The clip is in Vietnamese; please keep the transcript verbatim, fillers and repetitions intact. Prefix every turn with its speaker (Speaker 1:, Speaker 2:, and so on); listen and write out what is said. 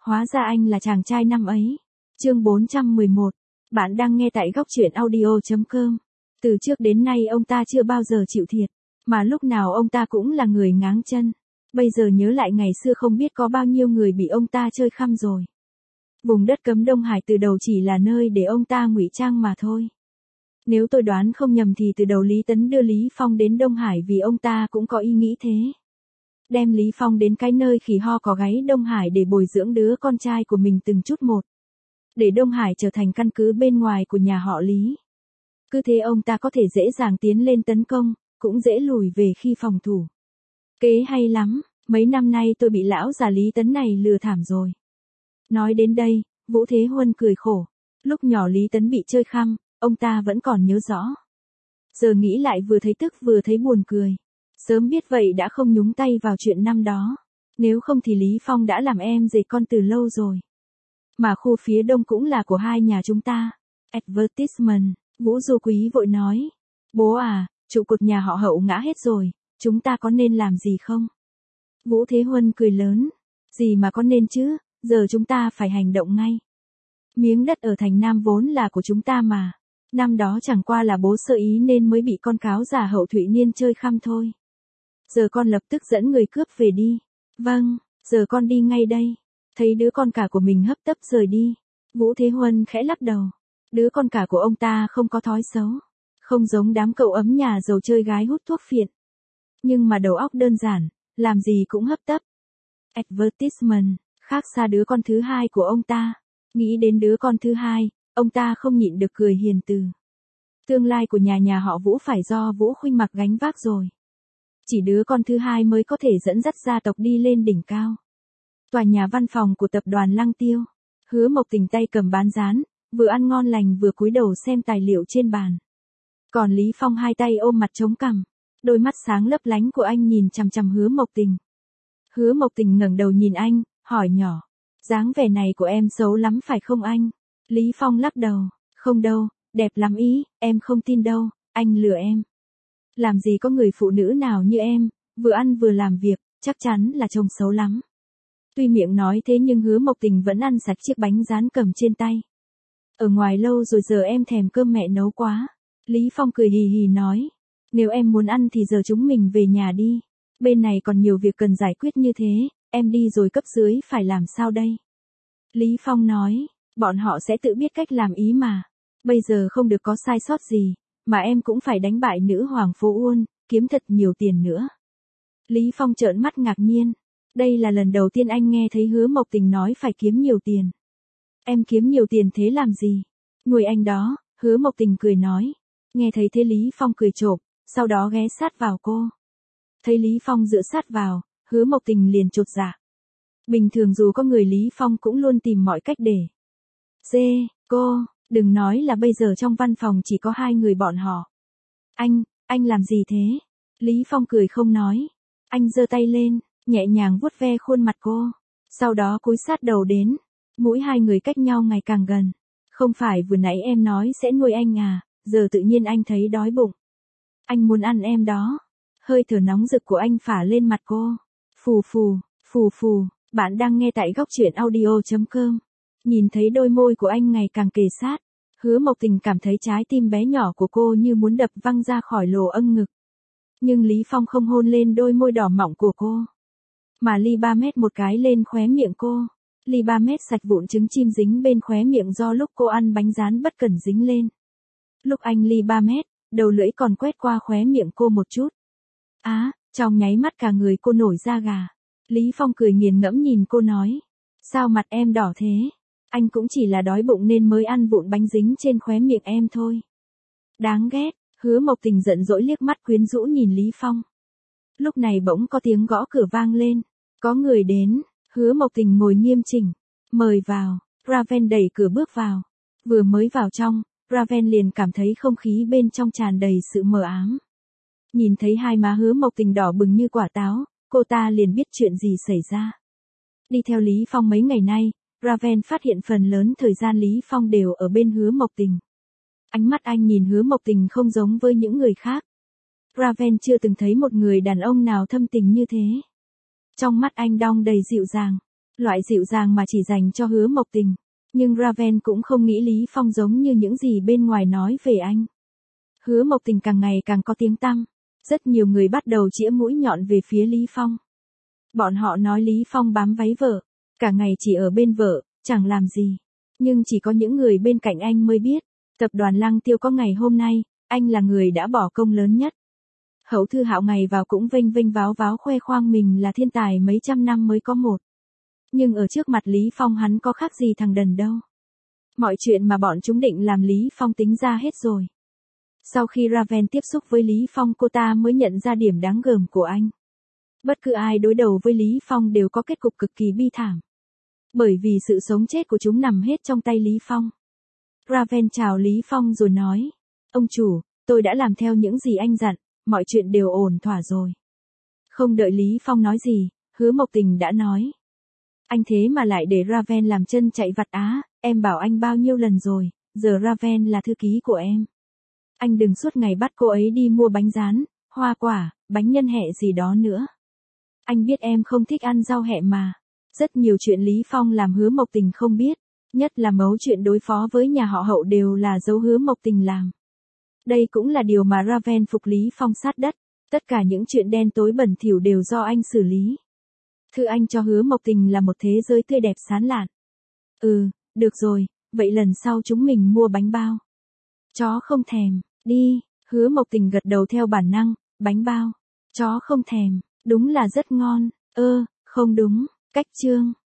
Speaker 1: Hóa ra anh là chàng trai năm ấy. Chương bốn trăm mười một. Bạn đang nghe tại góc truyện audio chấm com. Từ trước đến nay ông ta chưa bao giờ chịu thiệt, mà lúc nào ông ta cũng là người ngáng chân. Bây giờ nhớ lại ngày xưa không biết có bao nhiêu người bị ông ta chơi khăm rồi. Vùng đất cấm Đông Hải từ đầu chỉ là nơi để ông ta ngụy trang mà thôi. Nếu tôi đoán không nhầm thì từ đầu Lý Tấn đưa Lý Phong đến Đông Hải vì ông ta cũng có ý nghĩ thế. Đem Lý Phong đến cái nơi khỉ ho có gáy Đông Hải để bồi dưỡng đứa con trai của mình từng chút một. Để Đông Hải trở thành căn cứ bên ngoài của nhà họ Lý. Cứ thế ông ta có thể dễ dàng tiến lên tấn công, cũng dễ lùi về khi phòng thủ. Kế hay lắm, mấy năm nay tôi bị lão già Lý Tấn này lừa thảm rồi. Nói đến đây, Vũ Thế Huân cười khổ. Lúc nhỏ Lý Tấn bị chơi khăm, ông ta vẫn còn nhớ rõ. Giờ nghĩ lại vừa thấy tức vừa thấy buồn cười. Sớm biết vậy đã không nhúng tay vào chuyện năm đó. Nếu không thì Lý Phong đã làm em rể con từ lâu rồi. Mà khu phía đông cũng là của hai nhà chúng ta. Advertisement, Vũ Du Quý vội nói. Bố à, trụ cột nhà họ Hậu ngã hết rồi, chúng ta có nên làm gì không? Vũ Thế Huân cười lớn. Gì mà có nên chứ, giờ chúng ta phải hành động ngay. Miếng đất ở thành Nam vốn là của chúng ta mà. Năm đó chẳng qua là bố sơ ý nên mới bị con cáo già Hậu Thụy Niên chơi khăm thôi. Giờ con lập tức dẫn người cướp về đi. Vâng, giờ con đi ngay đây. Thấy đứa con cả của mình hấp tấp rời đi. Vũ Thế Huân khẽ lắc đầu. Đứa con cả của ông ta không có thói xấu. Không giống đám cậu ấm nhà giàu chơi gái hút thuốc phiện. Nhưng mà đầu óc đơn giản, làm gì cũng hấp tấp. Advertisement, khác xa đứa con thứ hai của ông ta. Nghĩ đến đứa con thứ hai, ông ta không nhịn được cười hiền từ. Tương lai của nhà nhà họ Vũ phải do Vũ Khuynh Mặc gánh vác rồi. Chỉ đứa con thứ hai mới có thể dẫn dắt gia tộc đi lên đỉnh cao. Tòa nhà văn phòng của tập đoàn Lăng Tiêu. Hứa Mộc Tình tay cầm bán rán, vừa ăn ngon lành vừa cúi đầu xem tài liệu trên bàn. Còn Lý Phong hai tay ôm mặt chống cằm. Đôi mắt sáng lấp lánh của anh nhìn chằm chằm Hứa Mộc Tình. Hứa Mộc Tình ngẩng đầu nhìn anh, hỏi nhỏ. Dáng vẻ này của em xấu lắm phải không anh? Lý Phong lắc đầu. Không đâu, đẹp lắm ý, em không tin đâu, anh lừa em. Làm gì có người phụ nữ nào như em, vừa ăn vừa làm việc, chắc chắn là trông xấu lắm. Tuy miệng nói thế nhưng Hứa Mộc Tình vẫn ăn sạch chiếc bánh rán cầm trên tay. Ở ngoài lâu rồi giờ em thèm cơm mẹ nấu quá. Lý Phong cười hì hì nói. Nếu em muốn ăn thì giờ chúng mình về nhà đi. Bên này còn nhiều việc cần giải quyết như thế, em đi rồi cấp dưới phải làm sao đây? Lý Phong nói, bọn họ sẽ tự biết cách làm ý mà. Bây giờ không được có sai sót gì, mà em cũng phải đánh bại nữ hoàng phố Uôn, kiếm thật nhiều tiền nữa. Lý Phong trợn mắt ngạc nhiên. Đây là lần đầu tiên anh nghe thấy Hứa Mộc Tình nói phải kiếm nhiều tiền. Em kiếm nhiều tiền thế làm gì? Nuôi anh đó, Hứa Mộc Tình cười nói. Nghe thấy thế Lý Phong cười chộp, sau đó ghé sát vào cô. Thấy Lý Phong dựa sát vào, Hứa Mộc Tình liền chột dạ. Bình thường dù có người Lý Phong cũng luôn tìm mọi cách để. Dê, cô, đừng nói là bây giờ trong văn phòng chỉ có hai người bọn họ. Anh, anh làm gì thế? Lý Phong cười không nói. Anh giơ tay lên, nhẹ nhàng vuốt ve khuôn mặt cô. Sau đó cúi sát đầu đến. Mũi hai người cách nhau ngày càng gần. Không phải vừa nãy em nói sẽ nuôi anh à, giờ tự nhiên anh thấy đói bụng. Anh muốn ăn em đó. Hơi thở nóng rực của anh phả lên mặt cô. Phù phù, phù phù, bạn đang nghe tại góc truyện audio chấm com. Nhìn thấy đôi môi của anh ngày càng kề sát. Hứa Mộc Tình cảm thấy trái tim bé nhỏ của cô như muốn đập văng ra khỏi lỗ âng ngực. Nhưng Lý Phong không hôn lên đôi môi đỏ mọng của cô. Mà ly ba mét một cái lên khóe miệng cô. Ly ba mét sạch vụn trứng chim dính bên khóe miệng do lúc cô ăn bánh rán bất cẩn dính lên. Lúc anh ly ba mét, đầu lưỡi còn quét qua khóe miệng cô một chút. Á, à, trong nháy mắt cả người cô nổi da gà. Lý Phong cười nghiền ngẫm nhìn cô nói. Sao mặt em đỏ thế? Anh cũng chỉ là đói bụng nên mới ăn vụn bánh dính trên khóe miệng em thôi. Đáng ghét, Hứa Mộc Tình giận dỗi liếc mắt quyến rũ nhìn Lý Phong. Lúc này bỗng có tiếng gõ cửa vang lên. Có người đến, Hứa Mộc Tình ngồi nghiêm chỉnh. Mời vào, Raven đẩy cửa bước vào. Vừa mới vào trong, Raven liền cảm thấy không khí bên trong tràn đầy sự mờ ám. Nhìn thấy hai má Hứa Mộc Tình đỏ bừng như quả táo, cô ta liền biết chuyện gì xảy ra. Đi theo Lý Phong mấy ngày nay, Raven phát hiện phần lớn thời gian Lý Phong đều ở bên Hứa Mộc Tình. Ánh mắt anh nhìn Hứa Mộc Tình không giống với những người khác. Raven chưa từng thấy một người đàn ông nào thâm tình như thế. Trong mắt anh đong đầy dịu dàng. Loại dịu dàng mà chỉ dành cho Hứa Mộc Tình. Nhưng Raven cũng không nghĩ Lý Phong giống như những gì bên ngoài nói về anh. Hứa Mộc Tình càng ngày càng có tiếng tăm. Rất nhiều người bắt đầu chĩa mũi nhọn về phía Lý Phong. Bọn họ nói Lý Phong bám váy vợ, cả ngày chỉ ở bên vợ, chẳng làm gì. Nhưng chỉ có những người bên cạnh anh mới biết, tập đoàn Lăng Tiêu có ngày hôm nay, anh là người đã bỏ công lớn nhất. Hậu Thư Hạo ngày vào cũng vênh vênh váo váo khoe khoang mình là thiên tài mấy trăm năm mới có một. Nhưng ở trước mặt Lý Phong hắn có khác gì thằng đần đâu. Mọi chuyện mà bọn chúng định làm Lý Phong tính ra hết rồi. Sau khi Raven tiếp xúc với Lý Phong cô ta mới nhận ra điểm đáng gờm của anh. Bất cứ ai đối đầu với Lý Phong đều có kết cục cực kỳ bi thảm. Bởi vì sự sống chết của chúng nằm hết trong tay Lý Phong. Raven chào Lý Phong rồi nói. Ông chủ, tôi đã làm theo những gì anh dặn, mọi chuyện đều ổn thỏa rồi. Không đợi Lý Phong nói gì, Hứa Mộc Tình đã nói. Anh thế mà lại để Raven làm chân chạy vặt á, em bảo anh bao nhiêu lần rồi, giờ Raven là thư ký của em. Anh đừng suốt ngày bắt cô ấy đi mua bánh rán, hoa quả, bánh nhân hẹ gì đó nữa. Anh biết em không thích ăn rau hẹ mà. Rất nhiều chuyện Lý Phong làm Hứa Mộc Tình không biết, nhất là mấu chuyện đối phó với nhà họ Hậu đều là dấu Hứa Mộc Tình làm. Đây cũng là điều mà Raven phục Lý Phong sát đất, tất cả những chuyện đen tối bẩn thỉu đều do anh xử lý. Thư anh cho Hứa Mộc Tình là một thế giới tươi đẹp sáng lạn. Ừ, được rồi, vậy lần sau chúng mình mua bánh bao. Chó không thèm, đi, Hứa Mộc Tình gật đầu theo bản năng, bánh bao. Chó không thèm, đúng là rất ngon, ơ, không đúng, cách chương.